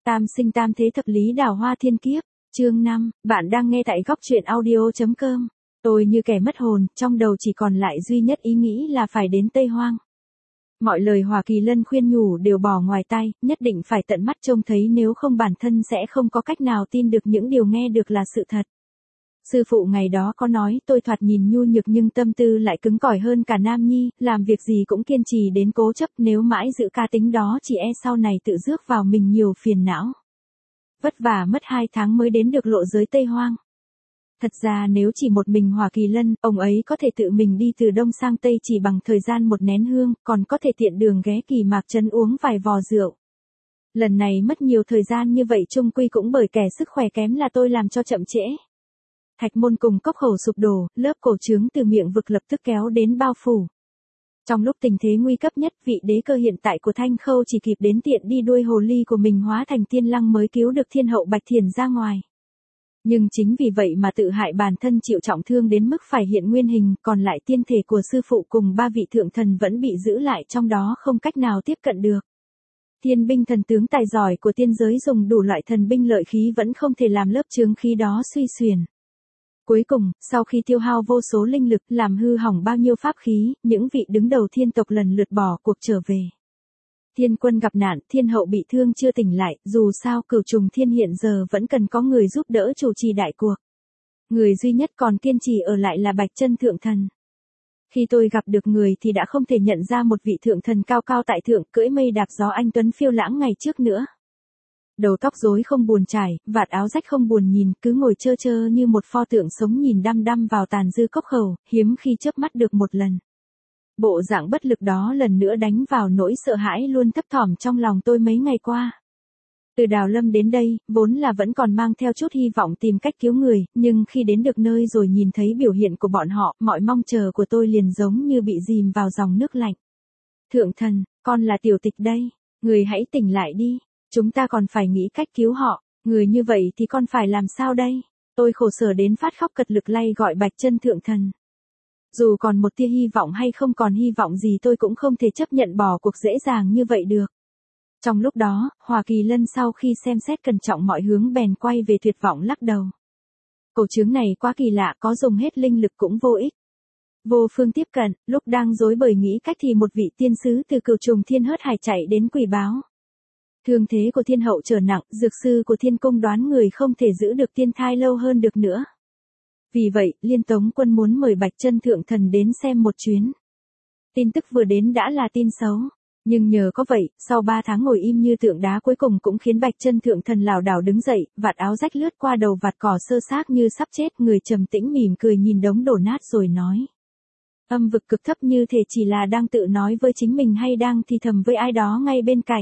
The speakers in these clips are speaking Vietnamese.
Tam sinh tam thế thập lý đào hoa thiên kiếp, chương 5, bạn đang nghe tại góc truyện audio.com. Tôi như kẻ mất hồn, trong đầu chỉ còn lại duy nhất ý nghĩ là phải đến Tây Hoang. Mọi lời Hòa Kỳ Lân khuyên nhủ đều bỏ ngoài tai, nhất định phải tận mắt trông thấy, nếu không bản thân sẽ không có cách nào tin được những điều nghe được là sự thật. Sư phụ ngày đó có nói tôi thoạt nhìn nhu nhược nhưng tâm tư lại cứng cỏi hơn cả Nam Nhi, làm việc gì cũng kiên trì đến cố chấp, nếu mãi giữ cá tính đó chỉ e sau này tự rước vào mình nhiều phiền não. Vất vả mất 2 tháng mới đến được lộ giới Tây Hoang. Thật ra nếu chỉ một mình Hòa Kỳ Lân, ông ấy có thể tự mình đi từ Đông sang Tây chỉ bằng thời gian một nén hương, còn có thể tiện đường ghé Kỳ Mạc Trấn uống vài vò rượu. Lần này mất nhiều thời gian như vậy chung quy cũng bởi kẻ sức khỏe kém là tôi làm cho chậm trễ. Thạch môn cùng cốc khẩu sụp đổ, lớp cổ trướng từ miệng vực lập tức kéo đến bao phủ. Trong lúc tình thế nguy cấp nhất, vị đế cơ hiện tại của Thanh Khâu chỉ kịp đến tiện đi đuôi hồ ly của mình hóa thành tiên lăng mới cứu được thiên hậu Bạch Thiền ra ngoài. Nhưng chính vì vậy mà tự hại bản thân chịu trọng thương đến mức phải hiện nguyên hình, còn lại tiên thể của sư phụ cùng 3 vị thượng thần vẫn bị giữ lại trong đó không cách nào tiếp cận được. Thiên binh thần tướng tài giỏi của tiên giới dùng đủ loại thần binh lợi khí vẫn không thể làm lớp chướng khí đó suy xuyển. Cuối cùng, sau khi tiêu hao vô số linh lực làm hư hỏng bao nhiêu pháp khí, những vị đứng đầu thiên tộc lần lượt bỏ cuộc trở về. Thiên quân gặp nạn, thiên hậu bị thương chưa tỉnh lại, dù sao Cửu Trùng Thiên hiện giờ vẫn cần có người giúp đỡ chủ trì đại cuộc. Người duy nhất còn kiên trì ở lại là Bạch Chân Thượng Thần. Khi tôi gặp được người thì đã không thể nhận ra một vị thượng thần cao cao tại thượng cưỡi mây đạp gió anh tuấn phiêu lãng ngày trước nữa. Đầu tóc rối không buồn trải, vạt áo rách không buồn nhìn, cứ ngồi chơ chơ như một pho tượng sống nhìn đăm đăm vào tàn dư cốc khẩu, hiếm khi chớp mắt được một lần. Bộ dạng bất lực đó lần nữa đánh vào nỗi sợ hãi luôn thấp thỏm trong lòng tôi mấy ngày qua. Từ Đào Lâm đến đây, vốn là vẫn còn mang theo chút hy vọng tìm cách cứu người, nhưng khi đến được nơi rồi nhìn thấy biểu hiện của bọn họ, mọi mong chờ của tôi liền giống như bị dìm vào dòng nước lạnh. Thượng thần, con là Tiểu Tịch đây, người hãy tỉnh lại đi. Chúng ta còn phải nghĩ cách cứu họ, người như vậy thì con phải làm sao đây? Tôi khổ sở đến phát khóc cật lực lay gọi Bạch Chân Thượng Thần. Dù còn một tia hy vọng hay không còn hy vọng gì tôi cũng không thể chấp nhận bỏ cuộc dễ dàng như vậy được. Trong lúc đó, Hòa Kỳ Lân sau khi xem xét cẩn trọng mọi hướng bèn quay về tuyệt vọng lắc đầu. Cổ trướng này quá kỳ lạ, có dùng hết linh lực cũng vô ích. Vô phương tiếp cận, lúc đang rối bời nghĩ cách thì một vị tiên sứ từ Cửu Trùng Thiên hớt hải chạy đến quỳ báo. Thương thế của thiên hậu trở nặng, dược sư của thiên cung đoán người không thể giữ được tiên thai lâu hơn được nữa. Vì vậy, Liên Tống quân muốn mời Bạch Chân Thượng Thần đến xem một chuyến. Tin tức vừa đến đã là tin xấu. Nhưng nhờ có vậy, sau 3 tháng ngồi im như tượng đá cuối cùng cũng khiến Bạch Chân Thượng Thần lảo đảo đứng dậy, vạt áo rách lướt qua đầu vạt cỏ sơ xác như sắp chết, người trầm tĩnh mỉm cười nhìn đống đổ nát rồi nói. Âm vực cực thấp như thể chỉ là đang tự nói với chính mình hay đang thì thầm với ai đó ngay bên cạnh.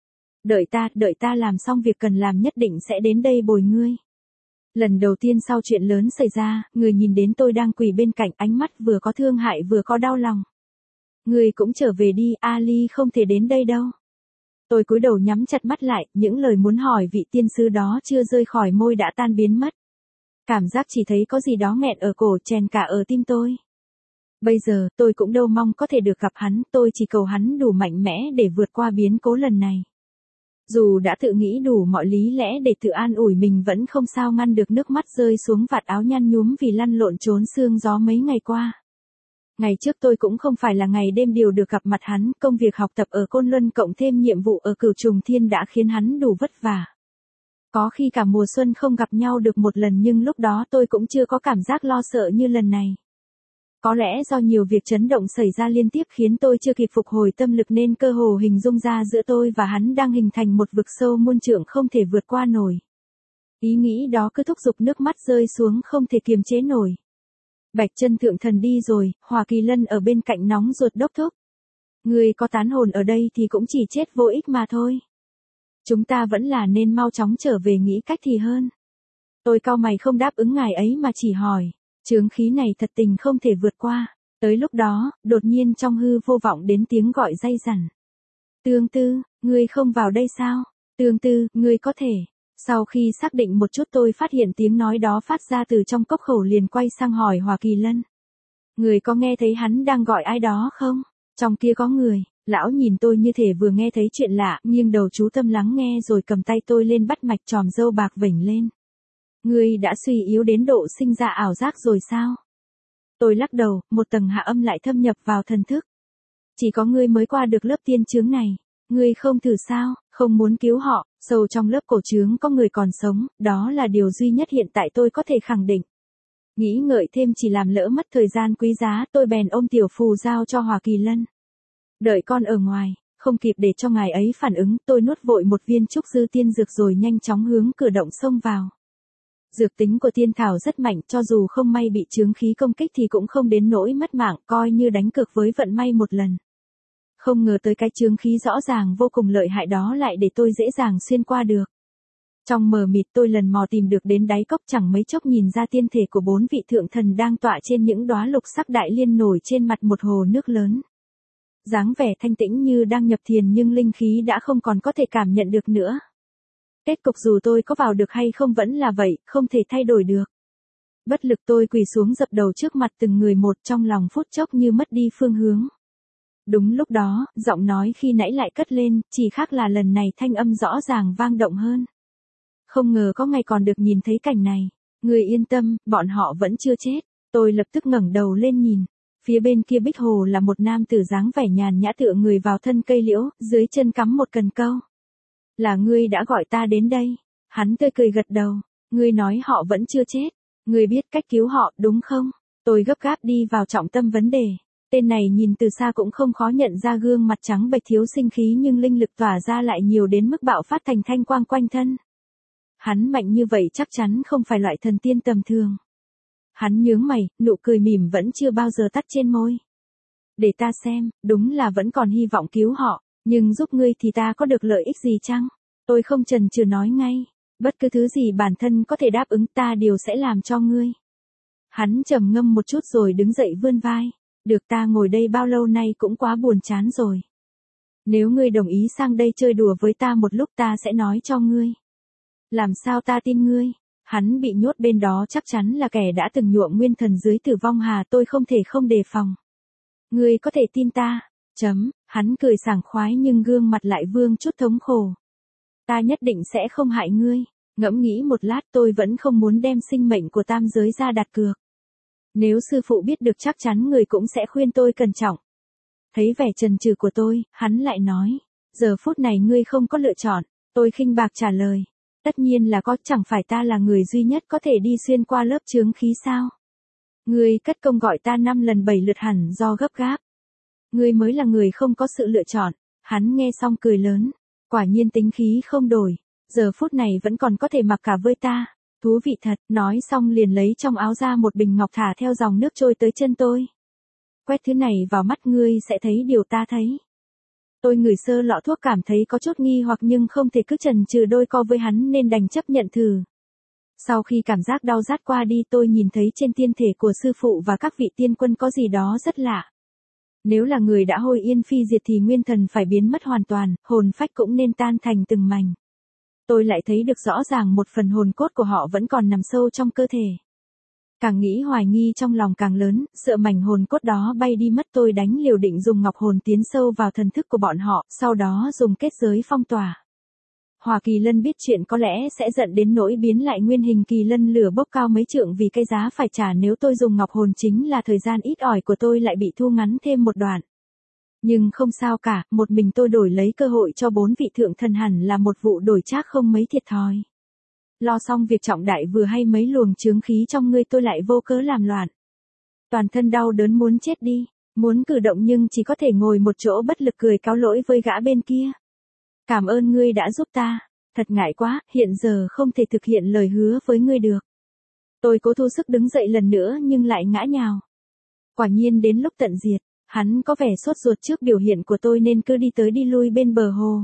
Đợi ta làm xong việc cần làm nhất định sẽ đến đây bồi ngươi. Lần đầu tiên sau chuyện lớn xảy ra, người nhìn đến tôi đang quỳ bên cạnh, ánh mắt vừa có thương hại vừa có đau lòng. Ngươi cũng trở về đi, Ali không thể đến đây đâu. Tôi cúi đầu nhắm chặt mắt lại, những lời muốn hỏi vị tiên sư đó chưa rơi khỏi môi đã tan biến mất. Cảm giác chỉ thấy có gì đó nghẹn ở cổ chèn cả ở tim tôi. Bây giờ, tôi cũng đâu mong có thể được gặp hắn, tôi chỉ cầu hắn đủ mạnh mẽ để vượt qua biến cố lần này. Dù đã tự nghĩ đủ mọi lý lẽ để tự an ủi mình vẫn không sao ngăn được nước mắt rơi xuống vạt áo nhăn nhúm vì lăn lộn trốn sương gió mấy ngày qua. Ngày trước tôi cũng không phải là ngày đêm điều được gặp mặt hắn, công việc học tập ở Côn Luân cộng thêm nhiệm vụ ở Cửu Trùng Thiên đã khiến hắn đủ vất vả. Có khi cả mùa xuân không gặp nhau được một lần nhưng lúc đó tôi cũng chưa có cảm giác lo sợ như lần này. Có lẽ do nhiều việc chấn động xảy ra liên tiếp khiến tôi chưa kịp phục hồi tâm lực nên cơ hồ hình dung ra giữa tôi và hắn đang hình thành một vực sâu muôn trượng không thể vượt qua nổi. Ý nghĩ đó cứ thúc giục nước mắt rơi xuống không thể kiềm chế nổi. Bạch Chân Thượng Thần đi rồi, Hòa Kỳ Lân ở bên cạnh nóng ruột đốc thúc. Người có tán hồn ở đây thì cũng chỉ chết vô ích mà thôi. Chúng ta vẫn là nên mau chóng trở về nghĩ cách thì hơn. Tôi cau mày không đáp ứng ngài ấy mà chỉ hỏi. Chướng khí này thật tình không thể vượt qua. Tới lúc đó, đột nhiên trong hư vô vọng đến tiếng gọi day dằn. Tương Tư, ngươi không vào đây sao? Tương Tư, ngươi có thể. Sau khi xác định một chút tôi phát hiện tiếng nói đó phát ra từ trong cốc khẩu liền quay sang hỏi Hòa Kỳ Lân. Người có nghe thấy hắn đang gọi ai đó không? Trong kia có người. Lão nhìn tôi như thể vừa nghe thấy chuyện lạ, nghiêng đầu chú tâm lắng nghe rồi cầm tay tôi lên bắt mạch chòm râu bạc vểnh lên. Ngươi đã suy yếu đến độ sinh ra ảo giác rồi sao? Tôi lắc đầu, một tầng hạ âm lại thâm nhập vào thần thức. Chỉ có ngươi mới qua được lớp tiên chướng này. Ngươi không thử sao, không muốn cứu họ, sâu trong lớp cổ chướng có người còn sống, đó là điều duy nhất hiện tại tôi có thể khẳng định. Nghĩ ngợi thêm chỉ làm lỡ mất thời gian quý giá, tôi bèn ôm tiểu phù giao cho Hòa Kỳ Lân. Đợi con ở ngoài, không kịp để cho ngài ấy phản ứng, tôi nuốt vội một viên trúc dư tiên dược rồi nhanh chóng hướng cửa động xông vào. Dược tính của tiên thảo rất mạnh, cho dù không may bị chướng khí công kích thì cũng không đến nỗi mất mạng, coi như đánh cược với vận may một lần. Không ngờ tới cái chướng khí rõ ràng vô cùng lợi hại đó lại để tôi dễ dàng xuyên qua được. Trong mờ mịt tôi lần mò tìm được đến đáy cốc, chẳng mấy chốc nhìn ra tiên thể của 4 vị thượng thần đang tọa trên những đóa lục sắc đại liên nổi trên mặt một hồ nước lớn. Dáng vẻ thanh tĩnh như đang nhập thiền nhưng linh khí đã không còn có thể cảm nhận được nữa. Kết cục dù tôi có vào được hay không vẫn là vậy, không thể thay đổi được. Bất lực tôi quỳ xuống dập đầu trước mặt từng người một, trong lòng phút chốc như mất đi phương hướng. Đúng lúc đó, giọng nói khi nãy lại cất lên, chỉ khác là lần này thanh âm rõ ràng vang động hơn. Không ngờ có ngày còn được nhìn thấy cảnh này. Người yên tâm, bọn họ vẫn chưa chết. Tôi lập tức ngẩng đầu lên nhìn. Phía bên kia bích hồ là một nam tử dáng vẻ nhàn nhã tựa người vào thân cây liễu, dưới chân cắm một cần câu. Là ngươi đã gọi ta đến đây. Hắn tươi cười gật đầu. Ngươi nói họ vẫn chưa chết. Ngươi biết cách cứu họ, đúng không? Tôi gấp gáp đi vào trọng tâm vấn đề. Tên này nhìn từ xa cũng không khó nhận ra gương mặt trắng bệch thiếu sinh khí nhưng linh lực tỏa ra lại nhiều đến mức bạo phát thành thanh quang quanh thân. Hắn mạnh như vậy chắc chắn không phải loại thần tiên tầm thường. Hắn nhướng mày, nụ cười mỉm vẫn chưa bao giờ tắt trên môi. Để ta xem, đúng là vẫn còn hy vọng cứu họ, nhưng giúp ngươi thì ta có được lợi ích gì chăng? Tôi không chần chừ nói ngay, bất cứ thứ gì bản thân có thể đáp ứng ta đều sẽ làm cho ngươi. Hắn trầm ngâm một chút rồi đứng dậy vươn vai. Được, ta ngồi đây bao lâu nay cũng quá buồn chán rồi. Nếu ngươi đồng ý sang đây chơi đùa với ta một lúc ta sẽ nói cho ngươi. Làm sao ta tin ngươi? Hắn bị nhốt bên đó chắc chắn là kẻ đã từng nhuộm nguyên thần dưới Tử Vong Hà, tôi không thể không đề phòng. Ngươi có thể tin ta. Hắn cười sảng khoái nhưng gương mặt lại vương chút thống khổ. Ta nhất định sẽ không hại ngươi. Ngẫm nghĩ một lát tôi vẫn không muốn đem sinh mệnh của tam giới ra đặt cược. Nếu sư phụ biết được chắc chắn người cũng sẽ khuyên tôi cẩn trọng. Thấy vẻ chần chừ của tôi, hắn lại nói. Giờ phút này ngươi không có lựa chọn. Tôi khinh bạc trả lời. Tất nhiên là có, chẳng phải ta là người duy nhất có thể đi xuyên qua lớp chướng khí sao? Ngươi cất công gọi ta 5 lần 7 lượt hẳn do gấp gáp. Ngươi mới là người không có sự lựa chọn. Hắn nghe xong cười lớn. Quả nhiên tính khí không đổi. Giờ phút này vẫn còn có thể mặc cả với ta. Thú vị thật, nói xong liền lấy trong áo ra một bình ngọc thả theo dòng nước trôi tới chân tôi. Quét thứ này vào mắt ngươi sẽ thấy điều ta thấy. Tôi ngửi sơ lọ thuốc cảm thấy có chút nghi hoặc nhưng không thể cứ chần chừ đôi co với hắn nên đành chấp nhận thử. Sau khi cảm giác đau rát qua đi tôi nhìn thấy trên tiên thể của sư phụ và các vị tiên quân có gì đó rất lạ. Nếu là người đã hôi yên phi diệt thì nguyên thần phải biến mất hoàn toàn, hồn phách cũng nên tan thành từng mảnh. Tôi lại thấy được rõ ràng một phần hồn cốt của họ vẫn còn nằm sâu trong cơ thể. Càng nghĩ hoài nghi trong lòng càng lớn, sợ mảnh hồn cốt đó bay đi mất, tôi đánh liều định dùng ngọc hồn tiến sâu vào thần thức của bọn họ, sau đó dùng kết giới phong tỏa. Hòa Kỳ Lân biết chuyện có lẽ sẽ giận đến nỗi biến lại nguyên hình kỳ lân lửa bốc cao mấy trượng vì cái giá phải trả nếu tôi dùng ngọc hồn, chính là thời gian ít ỏi của tôi lại bị thu ngắn thêm một đoạn. Nhưng không sao cả, một mình tôi đổi lấy cơ hội cho 4 vị thượng thần hẳn là một vụ đổi trác không mấy thiệt thòi. Lo xong việc trọng đại vừa hay mấy luồng chướng khí trong ngươi tôi lại vô cớ làm loạn. Toàn thân đau đớn muốn chết đi, muốn cử động nhưng chỉ có thể ngồi một chỗ bất lực cười cáo lỗi với gã bên kia. Cảm ơn ngươi đã giúp ta, thật ngại quá, hiện giờ không thể thực hiện lời hứa với ngươi được. Tôi cố thu sức đứng dậy lần nữa nhưng lại ngã nhào. Quả nhiên đến lúc tận diệt. Hắn có vẻ sốt ruột trước biểu hiện của tôi nên cứ đi tới đi lui bên bờ hồ.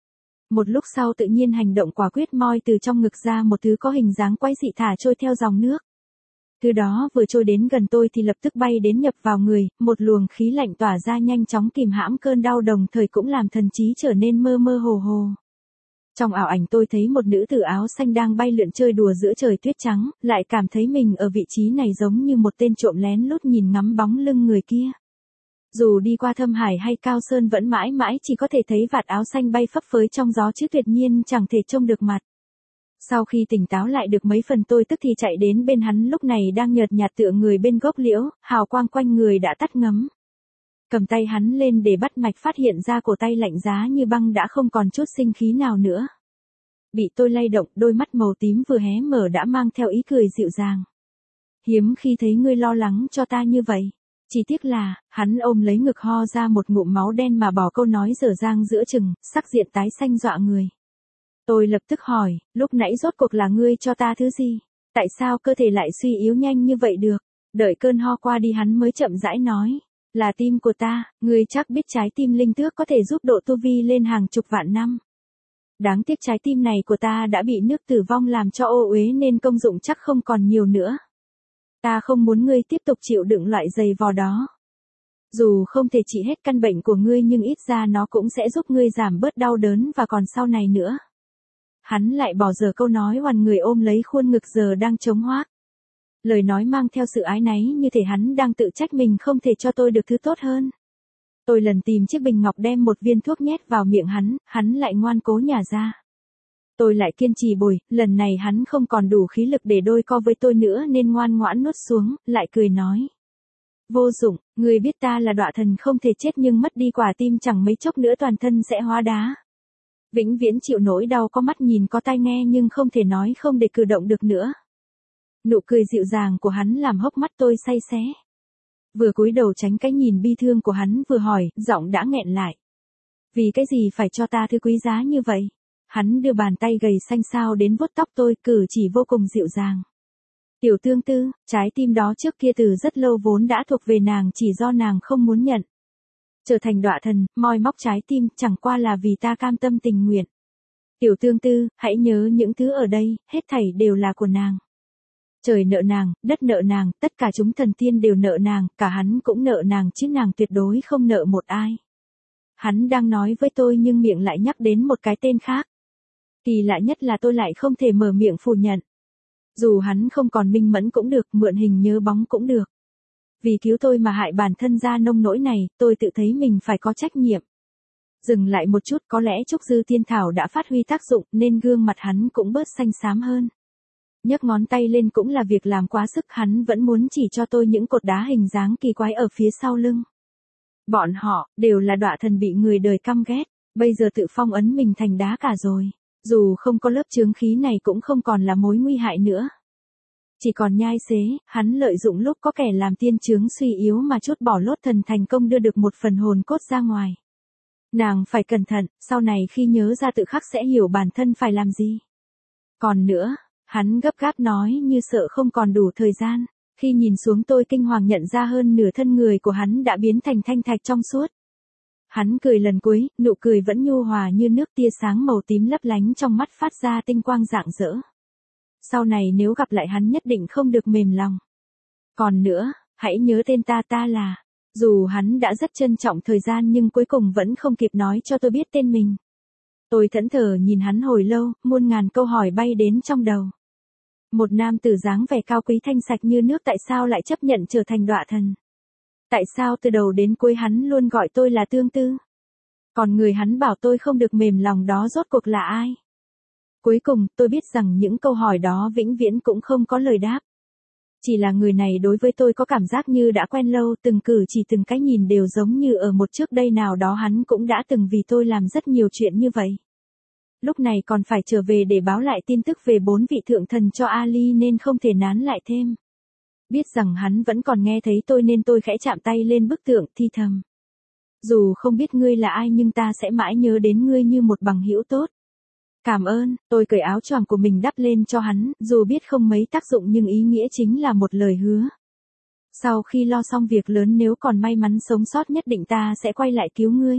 Một lúc sau tự nhiên hành động quả quyết moi từ trong ngực ra một thứ có hình dáng quái dị thả trôi theo dòng nước. Thứ đó vừa trôi đến gần tôi thì lập tức bay đến nhập vào người, một luồng khí lạnh tỏa ra nhanh chóng kìm hãm cơn đau đồng thời cũng làm thần trí trở nên mơ mơ hồ hồ. Trong ảo ảnh tôi thấy một nữ tử áo xanh đang bay lượn chơi đùa giữa trời tuyết trắng, lại cảm thấy mình ở vị trí này giống như một tên trộm lén lút nhìn ngắm bóng lưng người kia. Dù đi qua Thâm Hải hay Cao Sơn vẫn mãi mãi chỉ có thể thấy vạt áo xanh bay phấp phới trong gió chứ tuyệt nhiên chẳng thể trông được mặt. Sau khi tỉnh táo lại được mấy phần tôi tức thì chạy đến bên hắn lúc này đang nhợt nhạt tựa người bên gốc liễu, hào quang quanh người đã tắt ngấm. Cầm tay hắn lên để bắt mạch phát hiện ra cổ tay lạnh giá như băng đã không còn chút sinh khí nào nữa. Bị tôi lay động, đôi mắt màu tím vừa hé mở đã mang theo ý cười dịu dàng. Hiếm khi thấy ngươi lo lắng cho ta như vậy. Chỉ tiếc là, hắn ôm lấy ngực ho ra một ngụm máu đen mà bỏ câu nói dở dang giữa chừng, sắc diện tái xanh dọa người. Tôi lập tức hỏi, lúc nãy rốt cuộc là ngươi cho ta thứ gì? Tại sao cơ thể lại suy yếu nhanh như vậy được? Đợi cơn ho qua đi hắn mới chậm rãi nói. Là tim của ta, ngươi chắc biết trái tim linh tước có thể giúp độ tu vi lên hàng chục vạn năm. Đáng tiếc trái tim này của ta đã bị nước tử vong làm cho ô uế nên công dụng chắc không còn nhiều nữa. Ta không muốn ngươi tiếp tục chịu đựng loại giày vò đó. Dù không thể trị hết căn bệnh của ngươi nhưng ít ra nó cũng sẽ giúp ngươi giảm bớt đau đớn và còn sau này nữa. Hắn lại bỏ dở câu nói hoàn người ôm lấy khuôn ngực giờ đang trống hoác. Lời nói mang theo sự ái náy như thể hắn đang tự trách mình không thể cho tôi được thứ tốt hơn. Tôi lần tìm chiếc bình ngọc đem một viên thuốc nhét vào miệng hắn lại ngoan cố nhả ra. Tôi lại kiên trì bồi, lần này hắn không còn đủ khí lực để đôi co với tôi nữa nên ngoan ngoãn nuốt xuống, lại cười nói. Vô dụng, người biết ta là đọa thần không thể chết nhưng mất đi quả tim chẳng mấy chốc nữa toàn thân sẽ hóa đá. Vĩnh viễn chịu nỗi đau có mắt nhìn có tai nghe nhưng không thể nói không để cử động được nữa. Nụ cười dịu dàng của hắn làm hốc mắt tôi say xé. Vừa cúi đầu tránh cái nhìn bi thương của hắn vừa hỏi, giọng đã nghẹn lại. Vì cái gì phải cho ta thứ quý giá như vậy? Hắn đưa bàn tay gầy xanh xao đến vuốt tóc tôi, cử chỉ vô cùng dịu dàng. Tiểu Tương Tư, trái tim đó trước kia từ rất lâu vốn đã thuộc về nàng chỉ do nàng không muốn nhận. Trở thành đọa thần, moi móc trái tim chẳng qua là vì ta cam tâm tình nguyện. Tiểu Tương Tư, hãy nhớ những thứ ở đây, hết thảy đều là của nàng. Trời nợ nàng, đất nợ nàng, tất cả chúng thần tiên đều nợ nàng, cả hắn cũng nợ nàng chứ nàng tuyệt đối không nợ một ai. Hắn đang nói với tôi nhưng miệng lại nhắc đến một cái tên khác. Kỳ lạ nhất là tôi lại không thể mở miệng phủ nhận. Dù hắn không còn minh mẫn cũng được, mượn hình nhớ bóng cũng được. Vì cứu tôi mà hại bản thân ra nông nỗi này, tôi tự thấy mình phải có trách nhiệm. Dừng lại một chút, có lẽ trúc dư tiên thảo đã phát huy tác dụng nên gương mặt hắn cũng bớt xanh xám hơn. Nhấc ngón tay lên cũng là việc làm quá sức, hắn vẫn muốn chỉ cho tôi những cột đá hình dáng kỳ quái ở phía sau lưng. Bọn họ, đều là đọa thần bị người đời căm ghét, bây giờ tự phong ấn mình thành đá cả rồi. Dù không có lớp chướng khí này cũng không còn là mối nguy hại nữa. Chỉ còn nhai xế, hắn lợi dụng lúc có kẻ làm tiên chướng suy yếu mà chốt bỏ lốt thần thành công đưa được một phần hồn cốt ra ngoài. Nàng phải cẩn thận, sau này khi nhớ ra tự khắc sẽ hiểu bản thân phải làm gì. Còn nữa, hắn gấp gáp nói như sợ không còn đủ thời gian. Khi nhìn xuống tôi kinh hoàng nhận ra hơn nửa thân người của hắn đã biến thành thanh thạch trong suốt. Hắn cười lần cuối, nụ cười vẫn nhu hòa như nước, tia sáng màu tím lấp lánh trong mắt phát ra tinh quang rạng rỡ. Sau này nếu gặp lại hắn nhất định không được mềm lòng. Còn nữa, hãy nhớ tên ta là. Dù hắn đã rất trân trọng thời gian nhưng cuối cùng vẫn không kịp nói cho tôi biết tên mình. Tôi thẫn thờ nhìn hắn hồi lâu, muôn ngàn câu hỏi bay đến trong đầu. Một nam tử dáng vẻ cao quý thanh sạch như nước tại sao lại chấp nhận trở thành đọa thần? Tại sao từ đầu đến cuối hắn luôn gọi tôi là Tương Tư? Còn người hắn bảo tôi không được mềm lòng đó rốt cuộc là ai? Cuối cùng, tôi biết rằng những câu hỏi đó vĩnh viễn cũng không có lời đáp. Chỉ là người này đối với tôi có cảm giác như đã quen lâu, từng cử chỉ từng cái nhìn đều giống như ở một trước đây nào đó hắn cũng đã từng vì tôi làm rất nhiều chuyện như vậy. Lúc này còn phải trở về để báo lại tin tức về 4 vị thượng thần cho Ali nên không thể nán lại thêm. Biết rằng hắn vẫn còn nghe thấy tôi nên tôi khẽ chạm tay lên bức tượng thi thầm. Dù không biết ngươi là ai nhưng ta sẽ mãi nhớ đến ngươi như một bằng hữu tốt. Cảm ơn, tôi cởi áo choàng của mình đắp lên cho hắn, dù biết không mấy tác dụng nhưng ý nghĩa chính là một lời hứa. Sau khi lo xong việc lớn nếu còn may mắn sống sót nhất định ta sẽ quay lại cứu ngươi.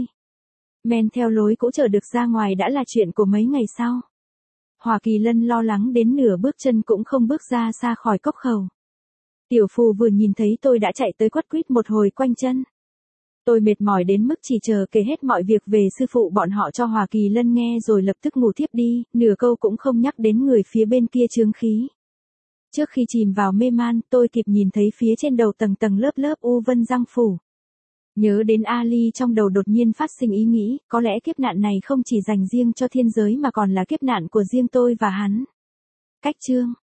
Men theo lối cũ trở được ra ngoài đã là chuyện của mấy ngày sau. Hòa Kỳ Lân lo lắng đến nửa bước chân cũng không bước ra xa khỏi cốc khẩu. Tiểu Phù vừa nhìn thấy tôi đã chạy tới quất quýt một hồi quanh chân. Tôi mệt mỏi đến mức chỉ chờ kể hết mọi việc về sư phụ bọn họ cho Hòa Kỳ Lân nghe rồi lập tức ngủ thiếp đi, nửa câu cũng không nhắc đến người phía bên kia chướng khí. Trước khi chìm vào mê man, tôi kịp nhìn thấy phía trên đầu tầng tầng lớp lớp u vân răng phủ. Nhớ đến Ali trong đầu đột nhiên phát sinh ý nghĩ, có lẽ kiếp nạn này không chỉ dành riêng cho thiên giới mà còn là kiếp nạn của riêng tôi và hắn. Cách chương